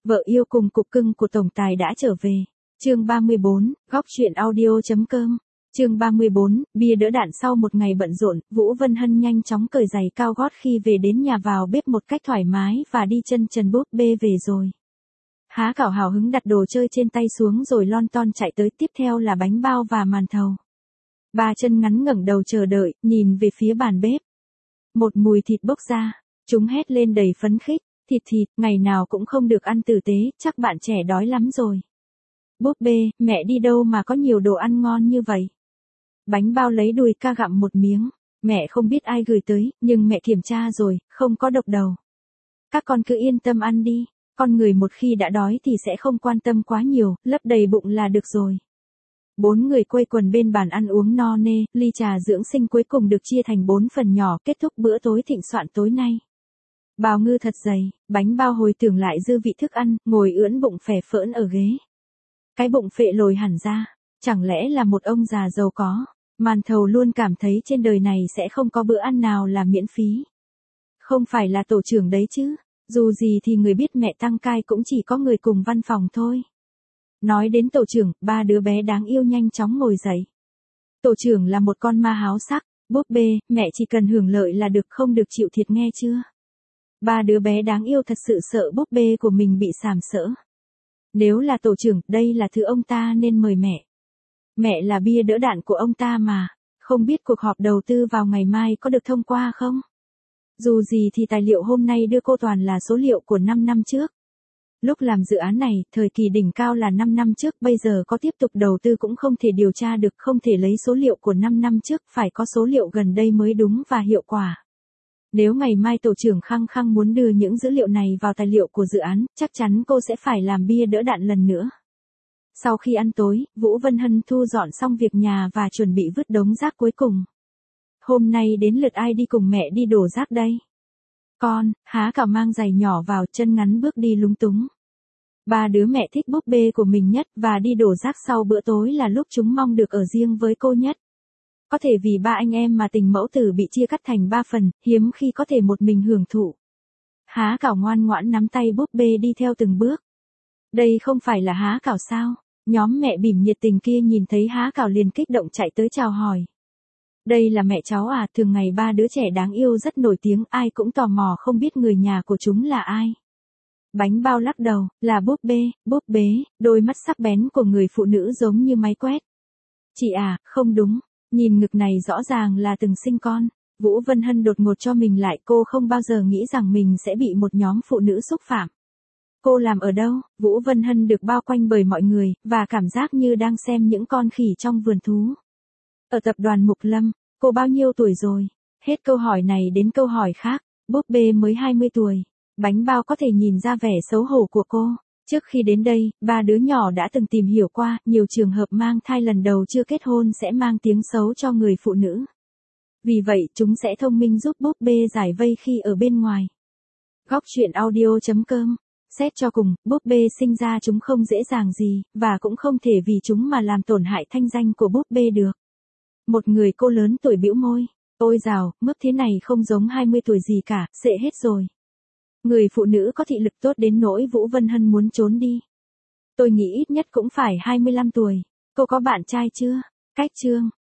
Vợ yêu cùng cục cưng của tổng tài đã trở về. Chương 34, góc truyện audio.com. Chương 34, bia đỡ đạn. Sau một ngày bận rộn, Vũ Vân Hân nhanh chóng cởi giày cao gót khi về đến nhà, vào bếp một cách thoải mái và đi chân trần. Búp bê về rồi. Há Cảo hào hứng đặt đồ chơi trên tay xuống rồi lon ton chạy tới, tiếp theo là bánh bao và màn thầu. Ba chân ngắn ngẩng đầu chờ đợi, nhìn về phía bàn bếp. Một mùi thịt bốc ra, chúng hét lên đầy phấn khích. Thịt, ngày nào cũng không được ăn tử tế, chắc bạn trẻ đói lắm rồi. Búp bê, mẹ đi đâu mà có nhiều đồ ăn ngon như vậy? Bánh bao lấy đùi ca gặm một miếng. Mẹ không biết ai gửi tới, nhưng mẹ kiểm tra rồi, không có độc đầu. Các con cứ yên tâm ăn đi, con người một khi đã đói thì sẽ không quan tâm quá nhiều, lấp đầy bụng là được rồi. 4 người quây quần bên bàn ăn uống no nê, ly trà dưỡng sinh cuối cùng được chia thành 4 phần nhỏ, kết thúc bữa tối thịnh soạn tối nay. Bào ngư thật dày, bánh bao hồi tưởng lại dư vị thức ăn, ngồi ưỡn bụng phè phỡn ở ghế. Cái bụng phệ lồi hẳn ra, chẳng lẽ là một ông già giàu có. Màn thầu luôn cảm thấy trên đời này sẽ không có bữa ăn nào là miễn phí. Không phải là tổ trưởng đấy chứ, dù gì thì người biết mẹ tăng cai cũng chỉ có người cùng văn phòng thôi. Nói đến tổ trưởng, 3 đứa bé đáng yêu nhanh chóng ngồi dậy. Tổ trưởng là một con ma háo sắc. Búp bê, mẹ chỉ cần hưởng lợi là được, không được chịu thiệt nghe chưa? 3 đứa bé đáng yêu thật sự sợ búp bê của mình bị sàm sỡ. Nếu là tổ trưởng, đây là thứ ông ta nên mời mẹ. Mẹ là bia đỡ đạn của ông ta mà, không biết cuộc họp đầu tư vào ngày mai có được thông qua không? Dù gì thì tài liệu hôm nay đưa cô toàn là số liệu của 5 năm trước. Lúc làm dự án này, thời kỳ đỉnh cao là 5 năm trước, bây giờ có tiếp tục đầu tư cũng không thể điều tra được, không thể lấy số liệu của 5 năm trước, phải có số liệu gần đây mới đúng và hiệu quả. Nếu ngày mai tổ trưởng khăng khăng muốn đưa những dữ liệu này vào tài liệu của dự án, chắc chắn cô sẽ phải làm bia đỡ đạn lần nữa. Sau khi ăn tối, Vũ Vân Hân thu dọn xong việc nhà và chuẩn bị vứt đống rác cuối cùng. Hôm nay đến lượt ai đi cùng mẹ đi đổ rác đây? Con, Há Cảo mang giày nhỏ vào, chân ngắn bước đi lúng túng. 3 đứa mẹ thích búp bê của mình nhất và đi đổ rác sau bữa tối là lúc chúng mong được ở riêng với cô nhất. Có thể vì 3 anh em mà tình mẫu tử bị chia cắt thành 3 phần, hiếm khi có thể một mình hưởng thụ. Há Cảo ngoan ngoãn nắm tay búp bê đi theo từng bước. Đây không phải là Há Cảo sao? Nhóm mẹ bỉm nhiệt tình kia nhìn thấy Há Cảo liền kích động chạy tới chào hỏi. Đây là mẹ cháu à, thường ngày 3 đứa trẻ đáng yêu rất nổi tiếng, ai cũng tò mò không biết người nhà của chúng là ai. Bánh bao lắc đầu, là búp bê, đôi mắt sắc bén của người phụ nữ giống như máy quét. Chị à, không đúng, nhìn ngực này rõ ràng là từng sinh con. Vũ Vân Hân đột ngột cho mình lại, cô không bao giờ nghĩ rằng mình sẽ bị một nhóm phụ nữ xúc phạm. Cô làm ở đâu? Vũ Vân Hân được bao quanh bởi mọi người, và cảm giác như đang xem những con khỉ trong vườn thú. Ở tập đoàn Mục Lâm, cô bao nhiêu tuổi rồi? Hết câu hỏi này đến câu hỏi khác, búp bê mới 20 tuổi. Bánh bao có thể nhìn ra vẻ xấu hổ của cô. Trước khi đến đây, 3 đứa nhỏ đã từng tìm hiểu qua, nhiều trường hợp mang thai lần đầu chưa kết hôn sẽ mang tiếng xấu cho người phụ nữ. Vì vậy, chúng sẽ thông minh giúp búp bê giải vây khi ở bên ngoài. Góc truyện audio.com. Xét cho cùng, búp bê sinh ra chúng không dễ dàng gì, và cũng không thể vì chúng mà làm tổn hại thanh danh của búp bê được. Một người cô lớn tuổi bĩu môi. Ôi dào, mướp thế này không giống 20 tuổi gì cả, sệ hết rồi. Người phụ nữ có thị lực tốt đến nỗi Vũ Vân Hân muốn trốn đi. Tôi nghĩ ít nhất cũng phải 25 tuổi. Cô có bạn trai chưa? Cách chương.